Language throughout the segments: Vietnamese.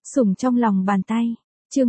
Sủng trong lòng bàn tay. Chương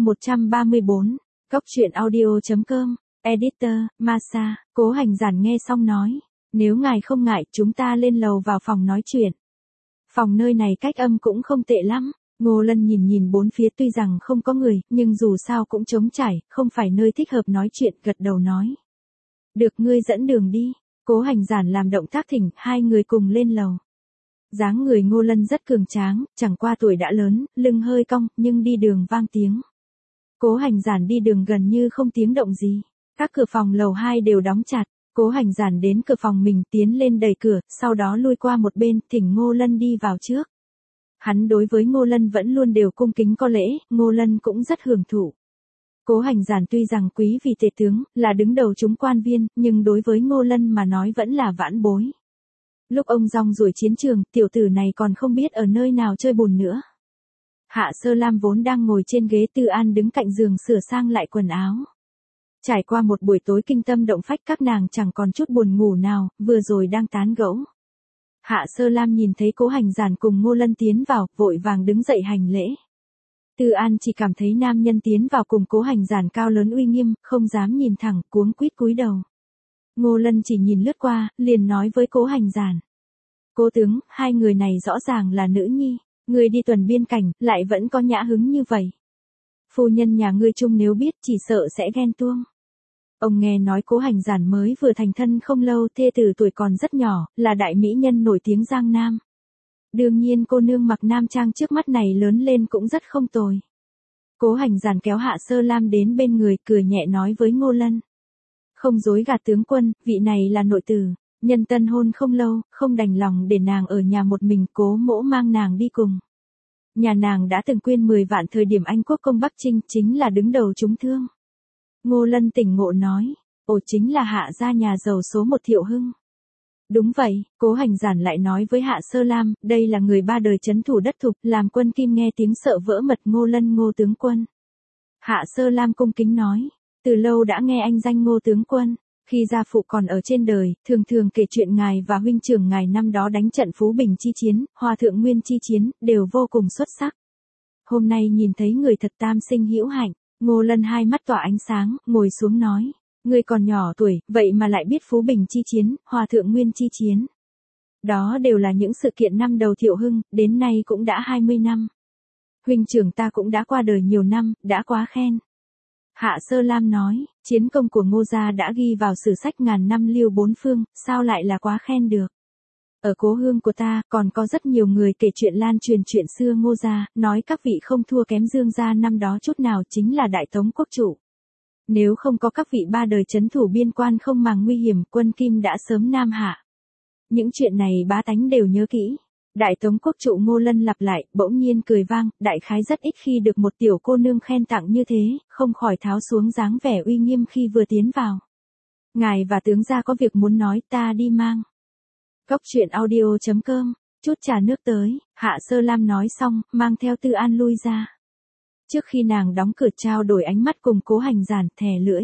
134. Cóc truyện audio.com. Editor, Masa. Cố Hành Giản nghe xong nói, nếu ngài không ngại, chúng ta lên lầu vào phòng nói chuyện. Phòng nơi này cách âm cũng không tệ lắm. Ngô Lân nhìn bốn phía, tuy rằng không có người, nhưng dù sao cũng trống trải, không phải nơi thích hợp nói chuyện, gật đầu nói. Được, ngươi dẫn đường đi. Cố Hành Giản làm động tác thỉnh, hai người cùng lên lầu. Dáng người Ngô Lân rất cường tráng, chẳng qua tuổi đã lớn, lưng hơi cong, nhưng đi đường vang tiếng. Cố Hành Giản đi đường gần như không tiếng động gì. Các cửa phòng lầu 2 đều đóng chặt. Cố Hành Giản đến cửa phòng mình, tiến lên đẩy cửa, sau đó lui qua một bên, thỉnh Ngô Lân đi vào trước. Hắn đối với Ngô Lân vẫn luôn đều cung kính có lễ, Ngô Lân cũng rất hưởng thụ. Cố Hành Giản tuy rằng quý vì tể tướng, là đứng đầu chúng quan viên, nhưng đối với Ngô Lân mà nói vẫn là vãn bối. Lúc ông rong ruổi chiến trường, tiểu tử này còn không biết ở nơi nào chơi bùn nữa. Hạ Sơ Lam vốn đang ngồi trên ghế Tư An đứng cạnh giường sửa sang lại quần áo. Trải qua một buổi tối kinh tâm động phách, các nàng chẳng còn chút buồn ngủ nào, vừa rồi đang tán gẫu. Hạ Sơ Lam nhìn thấy Cố Hành Giản cùng Ngô Lân tiến vào, vội vàng đứng dậy hành lễ. Tư An chỉ cảm thấy nam nhân tiến vào cùng Cố Hành Giản cao lớn uy nghiêm, không dám nhìn thẳng, cuống quýt cúi đầu. Ngô Lân chỉ nhìn lướt qua, liền nói với Cố Hành Giản. Cố tướng, hai người này rõ ràng là nữ nhi, người đi tuần biên cảnh, lại vẫn có nhã hứng như vậy. Phu nhân nhà ngươi chung nếu biết chỉ sợ sẽ ghen tuông. Ông nghe nói Cố Hành Giản mới vừa thành thân không lâu, thê tử tuổi còn rất nhỏ, là đại mỹ nhân nổi tiếng Giang Nam. Đương nhiên cô nương mặc nam trang trước mắt này lớn lên cũng rất không tồi. Cố Hành Giản kéo Hạ Sơ Lam đến bên người, cười nhẹ nói với Ngô Lân. Không dối gạt tướng quân, vị này là nội tử, nhân tân hôn không lâu, không đành lòng để nàng ở nhà một mình, Cố mỗ mang nàng đi cùng. Nhà nàng đã từng quyên 10 vạn thời điểm Anh quốc công Bắc Trinh, chính là đứng đầu chúng thương. Ngô Lân tỉnh ngộ nói, ồ, chính là Hạ gia nhà giàu số 1 Thiệu Hưng. Đúng vậy, Cố Hành Giản lại nói với Hạ Sơ Lam, đây là người ba đời trấn thủ đất thục, làm quân kim nghe tiếng sợ vỡ mật. Ngô Lân Ngô tướng quân. Hạ Sơ Lam cung kính nói, từ lâu đã nghe anh danh Ngô tướng quân, khi gia phụ còn ở trên đời, thường thường kể chuyện ngài và huynh trưởng ngài năm đó đánh trận Phú Bình chi chiến, Hòa Thượng Nguyên chi chiến, đều vô cùng xuất sắc. Hôm nay nhìn thấy người thật tam sinh hữu hạnh. Ngô Lân hai mắt tỏa ánh sáng, ngồi xuống nói, ngươi còn nhỏ tuổi, vậy mà lại biết Phú Bình chi chiến, Hòa Thượng Nguyên chi chiến. Đó đều là những sự kiện năm đầu Thiệu Hưng, đến nay cũng đã 20 năm. Huynh trưởng ta cũng đã qua đời nhiều năm, đã quá khen. Hạ Sơ Lam nói, chiến công của Ngô gia đã ghi vào sử sách ngàn năm lưu bốn phương, sao lại là quá khen được. Ở cố hương của ta, còn có rất nhiều người kể chuyện lan truyền chuyện xưa Ngô gia, nói các vị không thua kém Dương gia năm đó chút nào, chính là Đại Tống quốc chủ. Nếu không có các vị ba đời trấn thủ biên quan không màng nguy hiểm, quân Kim đã sớm nam hạ. Những chuyện này bá tánh đều nhớ kỹ. Đại Tống quốc chủ Ngô Lân lặp lại, bỗng nhiên cười vang, đại khái rất ít khi được một tiểu cô nương khen tặng như thế, không khỏi tháo xuống dáng vẻ uy nghiêm khi vừa tiến vào. Ngài và tướng gia có việc muốn nói, ta đi mang. Cóc truyện audio.com, chút trà nước tới. Hạ Sơ Lam nói xong, mang theo Tư An lui ra. Trước khi nàng đóng cửa trao đổi ánh mắt cùng Cố Hành Giản, thè lưỡi.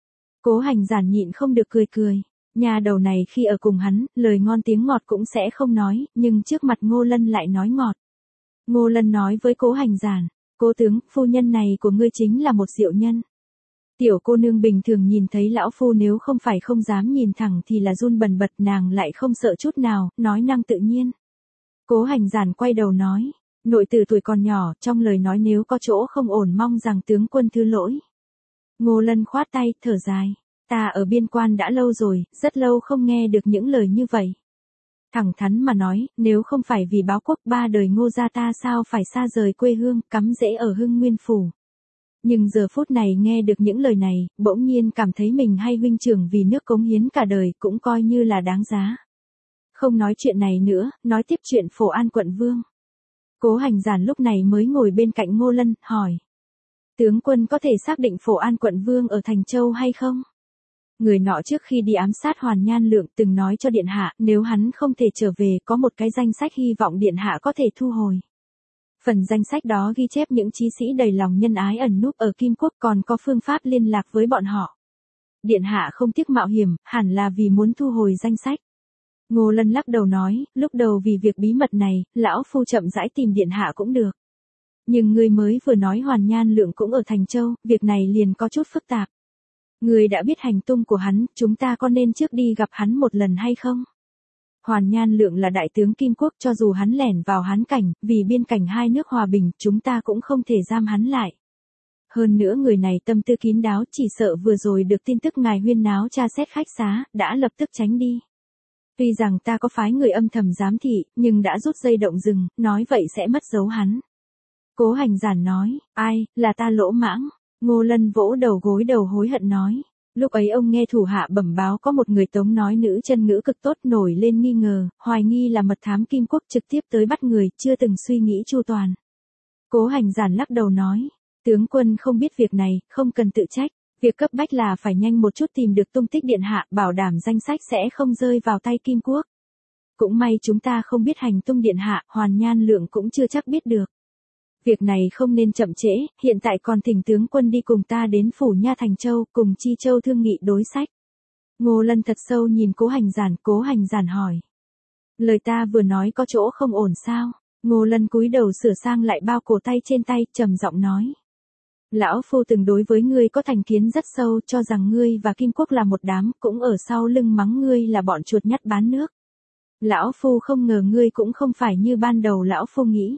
Cố Hành Giản nhịn không được cười. Nhà đầu này khi ở cùng hắn, lời ngon tiếng ngọt cũng sẽ không nói, nhưng trước mặt Ngô Lân lại nói ngọt. Ngô Lân nói với Cố Hành Giản, cố tướng, phu nhân này của ngươi chính là một diệu nhân. Tiểu cô nương bình thường nhìn thấy lão phu nếu không phải không dám nhìn thẳng thì là run bần bật, nàng lại không sợ chút nào, nói năng tự nhiên. Cố Hành Giản quay đầu nói, nội tử tuổi còn nhỏ, trong lời nói nếu có chỗ không ổn mong rằng tướng quân thứ lỗi. Ngô Lân khoát tay, thở dài, ta ở biên quan đã lâu rồi, rất lâu không nghe được những lời như vậy. Thẳng thắn mà nói, nếu không phải vì báo quốc, ba đời Ngô gia ta sao phải xa rời quê hương, cắm rễ ở Hưng Nguyên phủ. Nhưng giờ phút này nghe được những lời này, bỗng nhiên cảm thấy mình hay huynh trưởng vì nước cống hiến cả đời, cũng coi như là đáng giá. Không nói chuyện này nữa, nói tiếp chuyện Phổ An quận vương. Cố Hành Giản lúc này mới ngồi bên cạnh Ngô Lân, hỏi. Tướng quân có thể xác định Phổ An quận vương ở Thành Châu hay không? Người nọ trước khi đi ám sát Hoàn Nhan Lượng từng nói cho Điện Hạ, nếu hắn không thể trở về, có một cái danh sách hy vọng Điện Hạ có thể thu hồi. Phần danh sách đó ghi chép những chí sĩ đầy lòng nhân ái ẩn núp ở Kim Quốc, còn có phương pháp liên lạc với bọn họ. Điện Hạ không tiếc mạo hiểm, hẳn là vì muốn thu hồi danh sách. Ngô Lân lắc đầu nói, lúc đầu vì việc bí mật này, lão phu chậm rãi tìm Điện Hạ cũng được. Nhưng ngươi mới vừa nói Hoàn Nhan Lượng cũng ở Thành Châu, việc này liền có chút phức tạp. Ngươi đã biết hành tung của hắn, chúng ta có nên trước đi gặp hắn một lần hay không? Hoàn Nhan Lượng là đại tướng Kim Quốc, cho dù hắn lẻn vào Hán cảnh, vì biên cảnh hai nước hòa bình, chúng ta cũng không thể giam hắn lại. Hơn nữa người này tâm tư kín đáo, chỉ sợ vừa rồi được tin tức ngài huyên náo tra xét khách xá, đã lập tức tránh đi. Tuy rằng ta có phái người âm thầm giám thị, nhưng đã rút dây động rừng, nói vậy sẽ mất dấu hắn. Cố Hành Giản nói, ai, là ta lỗ mãng. Ngô Lân vỗ đầu gối đầu hối hận nói. Lúc ấy ông nghe thủ hạ bẩm báo có một người Tống nói nữ chân ngữ cực tốt, nổi lên nghi ngờ, hoài nghi là mật thám Kim Quốc, trực tiếp tới bắt người, chưa từng suy nghĩ chu toàn. Cố Hành Giản lắc đầu nói, tướng quân không biết việc này, không cần tự trách. Việc cấp bách là phải nhanh một chút tìm được tung tích điện hạ, bảo đảm danh sách sẽ không rơi vào tay Kim Quốc. Cũng may chúng ta không biết hành tung điện hạ, Hoàn Nhan Lượng cũng chưa chắc biết được. Việc này không nên chậm trễ, hiện tại còn thỉnh tướng quân đi cùng ta đến phủ nha Thành Châu, cùng Chi Châu thương nghị đối sách. Ngô Lân thật sâu nhìn Cố Hành Giản hỏi. Lời ta vừa nói có chỗ không ổn sao? Ngô Lân cúi đầu sửa sang lại bao cổ tay trên tay, trầm giọng nói. Lão Phu từng đối với ngươi có thành kiến rất sâu, cho rằng ngươi và Kim Quốc là một đám, cũng ở sau lưng mắng ngươi là bọn chuột nhắt bán nước. Lão Phu không ngờ ngươi cũng không phải như ban đầu Lão Phu nghĩ.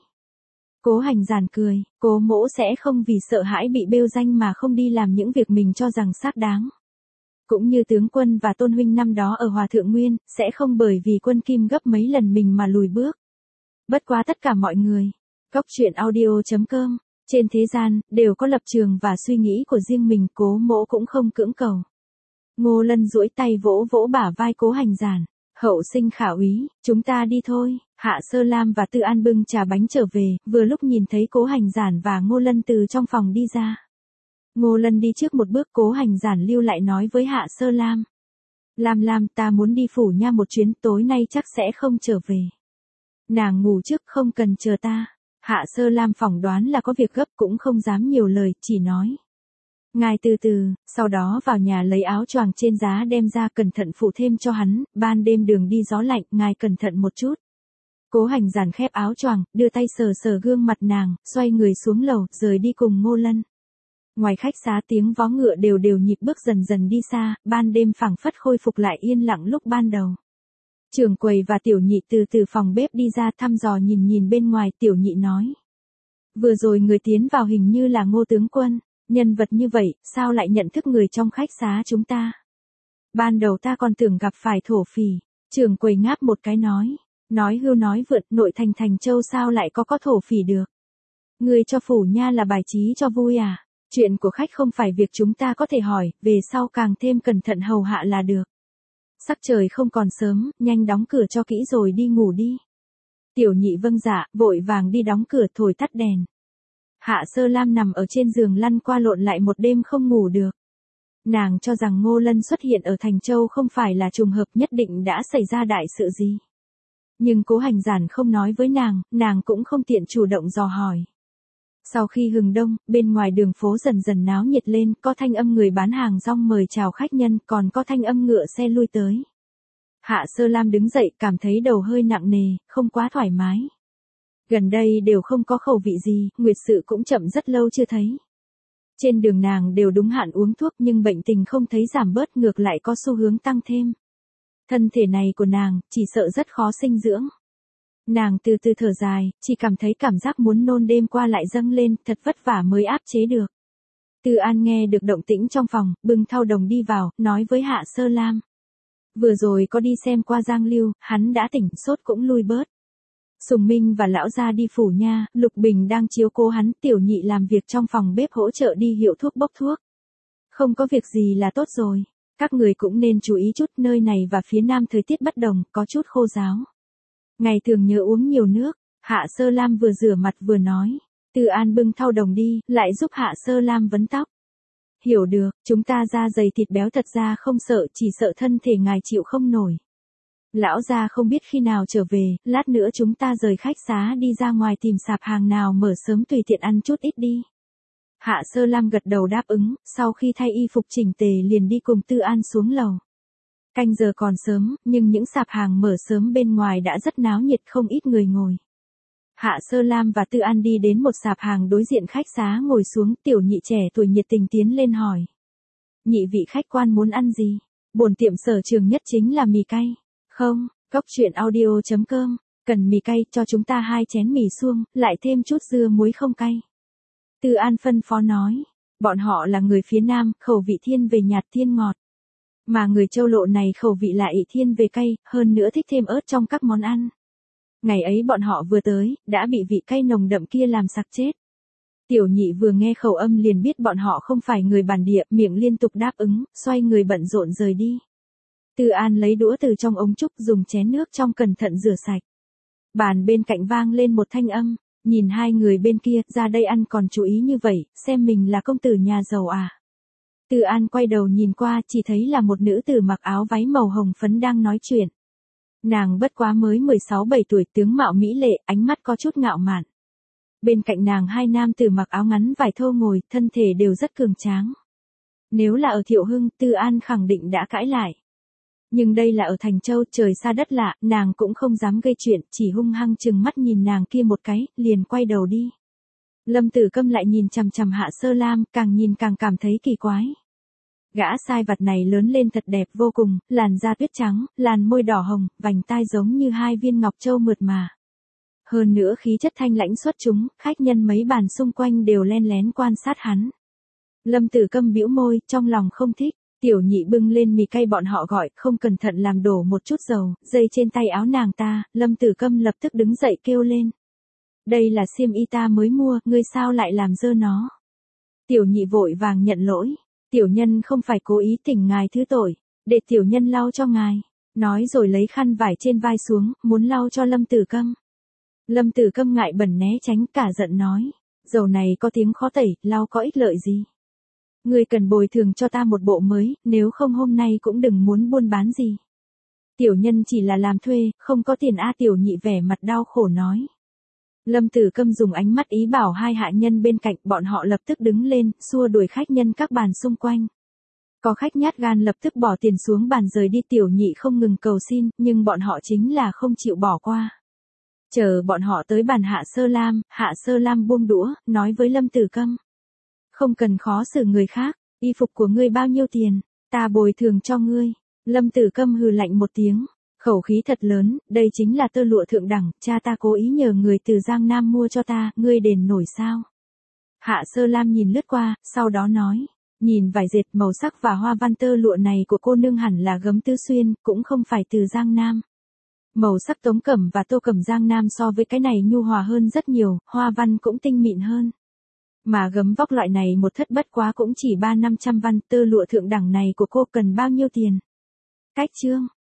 Cố Hành Giản cười, Cố mỗ sẽ không vì sợ hãi bị bêu danh mà không đi làm những việc mình cho rằng xác đáng. Cũng như tướng quân và Tôn huynh năm đó ở Hòa Thượng Nguyên, sẽ không bởi vì quân Kim gấp mấy lần mình mà lùi bước. Bất quá tất cả mọi người, Goctruyện.audio.com, trên thế gian, đều có lập trường và suy nghĩ của riêng mình, Cố mỗ cũng không cưỡng cầu. Ngô Lân duỗi tay vỗ vỗ bả vai Cố Hành Giản. Hậu sinh khả úy, chúng ta đi thôi. Hạ Sơ Lam và Tư An bưng trà bánh trở về, vừa lúc nhìn thấy Cố Hành Giản và Ngô Lân từ trong phòng đi ra. Ngô Lân đi trước một bước, Cố Hành Giản lưu lại nói với Hạ Sơ Lam. Lam, ta muốn đi phủ nha một chuyến, tối nay chắc sẽ không trở về. Nàng ngủ trước, không cần chờ ta. Hạ Sơ Lam phỏng đoán là có việc gấp, cũng không dám nhiều lời, chỉ nói. Ngài từ từ, sau đó vào nhà lấy áo choàng trên giá đem ra, cẩn thận phủ thêm cho hắn, ban đêm đường đi gió lạnh, ngài cẩn thận một chút. Cố Hành Giản khép áo choàng, đưa tay sờ sờ gương mặt nàng, xoay người xuống lầu, rời đi cùng Ngô Lân. Ngoài khách xá tiếng vó ngựa đều nhịp bước dần dần đi xa, ban đêm phảng phất khôi phục lại yên lặng lúc ban đầu. Trưởng quầy và Tiểu Nhị từ phòng bếp đi ra, thăm dò nhìn bên ngoài, Tiểu Nhị nói. Vừa rồi người tiến vào hình như là Ngô tướng quân. Nhân vật như vậy, sao lại nhận thức người trong khách xá chúng ta? Ban đầu ta còn tưởng gặp phải thổ phỉ. Trưởng quầy ngáp một cái nói hưu nói vượt, nội thành Thành Châu sao lại có thổ phỉ được? Người cho phủ nha là bài trí cho vui à? Chuyện của khách không phải việc chúng ta có thể hỏi, về sau càng thêm cẩn thận hầu hạ là được. Sắc trời không còn sớm, nhanh đóng cửa cho kỹ rồi đi ngủ đi. Tiểu Nhị vâng dạ, vội vàng đi đóng cửa, thổi tắt đèn. Hạ Sơ Lam nằm ở trên giường lăn qua lộn lại một đêm không ngủ được. Nàng cho rằng Ngô Lân xuất hiện ở Thành Châu không phải là trùng hợp, nhất định đã xảy ra đại sự gì. Nhưng Cố Hành Giản không nói với nàng cũng không tiện chủ động dò hỏi. Sau khi hừng đông, bên ngoài đường phố dần dần náo nhiệt lên, có thanh âm người bán hàng rong mời chào khách nhân, còn có thanh âm ngựa xe lui tới. Hạ Sơ Lam đứng dậy, cảm thấy đầu hơi nặng nề, không quá thoải mái. Gần đây đều không có khẩu vị gì, nguyệt sự cũng chậm rất lâu chưa thấy. Trên đường nàng đều đúng hạn uống thuốc, nhưng bệnh tình không thấy giảm bớt, ngược lại có xu hướng tăng thêm. Thân thể này của nàng, chỉ sợ rất khó sinh dưỡng. Nàng từ từ thở dài, chỉ cảm thấy cảm giác muốn nôn đêm qua lại dâng lên, thật vất vả mới áp chế được. Tư An nghe được động tĩnh trong phòng, bưng thau đồng đi vào, nói với Hạ Sơ Lam. Vừa rồi có đi xem qua Giang Lưu, hắn đã tỉnh, sốt cũng lui bớt. Sùng Minh và lão gia đi phủ nha, Lục Bình đang chiếu cố hắn, Tiểu Nhị làm việc trong phòng bếp hỗ trợ đi hiệu thuốc bốc thuốc. Không có việc gì là tốt rồi. Các người cũng nên chú ý chút, nơi này và phía nam thời tiết bất đồng, có chút khô ráo. Ngày thường nhớ uống nhiều nước. Hạ Sơ Lam vừa rửa mặt vừa nói. Tư An bưng thau đồng đi, lại giúp Hạ Sơ Lam vấn tóc. Hiểu được, chúng ta da dày thịt béo thật ra không sợ, chỉ sợ thân thể ngài chịu không nổi. Lão gia không biết khi nào trở về, lát nữa chúng ta rời khách xá đi ra ngoài tìm sạp hàng nào mở sớm tùy tiện ăn chút ít đi. Hạ Sơ Lam gật đầu đáp ứng, sau khi thay y phục chỉnh tề liền đi cùng Tư An xuống lầu. Canh giờ còn sớm, nhưng những sạp hàng mở sớm bên ngoài đã rất náo nhiệt, không ít người ngồi. Hạ Sơ Lam và Tư An đi đến một sạp hàng đối diện khách xá ngồi xuống, Tiểu Nhị trẻ tuổi nhiệt tình tiến lên hỏi. Nhị vị khách quan muốn ăn gì? Bổn tiệm sở trường nhất chính là mì cay. Không, Cốc truyện audio.com, cần mì cay cho chúng ta 2 chén mì suông, lại thêm chút dưa muối không cay. Tư An phân phó nói, bọn họ là người phía Nam, khẩu vị thiên về nhạt thiên ngọt. Mà người Châu Lộ này khẩu vị lại thiên về cay, hơn nữa thích thêm ớt trong các món ăn. Ngày ấy bọn họ vừa tới, đã bị vị cay nồng đậm kia làm sặc chết. Tiểu Nhị vừa nghe khẩu âm liền biết bọn họ không phải người bản địa, miệng liên tục đáp ứng, xoay người bận rộn rời đi. Tư An lấy đũa từ trong ống trúc, dùng chén nước trong cẩn thận rửa sạch. Bàn bên cạnh vang lên một thanh âm, nhìn hai người bên kia, ra đây ăn còn chú ý như vậy, xem mình là công tử nhà giàu à. Tư An quay đầu nhìn qua, chỉ thấy là một nữ tử mặc áo váy màu hồng phấn đang nói chuyện. Nàng bất quá mới 16-17 tuổi, tướng mạo mỹ lệ, ánh mắt có chút ngạo mạn. Bên cạnh nàng 2 nam tử mặc áo ngắn vải thô ngồi, thân thể đều rất cường tráng. Nếu là ở Thiệu Hưng, Tư An khẳng định đã cãi lại. Nhưng đây là ở Thành Châu, trời xa đất lạ, nàng cũng không dám gây chuyện, chỉ hung hăng chừng mắt nhìn nàng kia một cái, liền quay đầu đi. Lâm Tử Câm lại nhìn chằm chằm Hạ Sơ Lam, càng nhìn càng cảm thấy kỳ quái. Gã sai vặt này lớn lên thật đẹp vô cùng, làn da tuyết trắng, làn môi đỏ hồng, vành tai giống như 2 viên ngọc châu mượt mà. Hơn nữa khí chất thanh lãnh xuất chúng, khách nhân mấy bàn xung quanh đều len lén quan sát hắn. Lâm Tử Câm bĩu môi, trong lòng không thích. Tiểu Nhị bưng lên mì cay bọn họ gọi, không cẩn thận làm đổ một chút dầu, dây trên tay áo nàng ta, Lâm Tử Câm lập tức đứng dậy kêu lên. Đây là xiêm y ta mới mua, ngươi sao lại làm dơ nó? Tiểu Nhị vội vàng nhận lỗi, tiểu nhân không phải cố ý, thỉnh ngài thứ tội, để tiểu nhân lau cho ngài. Nói rồi lấy khăn vải trên vai xuống, muốn lau cho Lâm Tử Câm. Lâm Tử Câm ngại bẩn né tránh, cả giận nói, dầu này có tiếng khó tẩy, lau có ích lợi gì? Ngươi cần bồi thường cho ta một bộ mới, nếu không hôm nay cũng đừng muốn buôn bán gì. Tiểu nhân chỉ là làm thuê, không có tiền a. Tiểu Nhị vẻ mặt đau khổ nói. Lâm Tử Câm dùng ánh mắt ý bảo 2 hạ nhân bên cạnh, bọn họ lập tức đứng lên, xua đuổi khách nhân các bàn xung quanh. Có khách nhát gan lập tức bỏ tiền xuống bàn rời đi. Tiểu Nhị không ngừng cầu xin, nhưng bọn họ chính là không chịu bỏ qua. Chờ bọn họ tới bàn Hạ Sơ Lam buông đũa, nói với Lâm Tử Câm. Không cần khó xử người khác, y phục của ngươi bao nhiêu tiền, ta bồi thường cho ngươi. Lâm Tử Câm hừ lạnh một tiếng, khẩu khí thật lớn, đây chính là tơ lụa thượng đẳng, cha ta cố ý nhờ người từ Giang Nam mua cho ta, ngươi đền nổi sao? Hạ Sơ Lam nhìn lướt qua, sau đó nói, nhìn vải dệt màu sắc và hoa văn tơ lụa này của cô nương hẳn là gấm Tứ Xuyên, cũng không phải từ Giang Nam. Màu sắc Tống Cẩm và Tô Cẩm Giang Nam so với cái này nhu hòa hơn rất nhiều, hoa văn cũng tinh mịn hơn. Mà gấm vóc loại này một thất bất quá cũng chỉ 300-500 văn, tơ lụa thượng đẳng này của cô cần bao nhiêu tiền? Cách chương.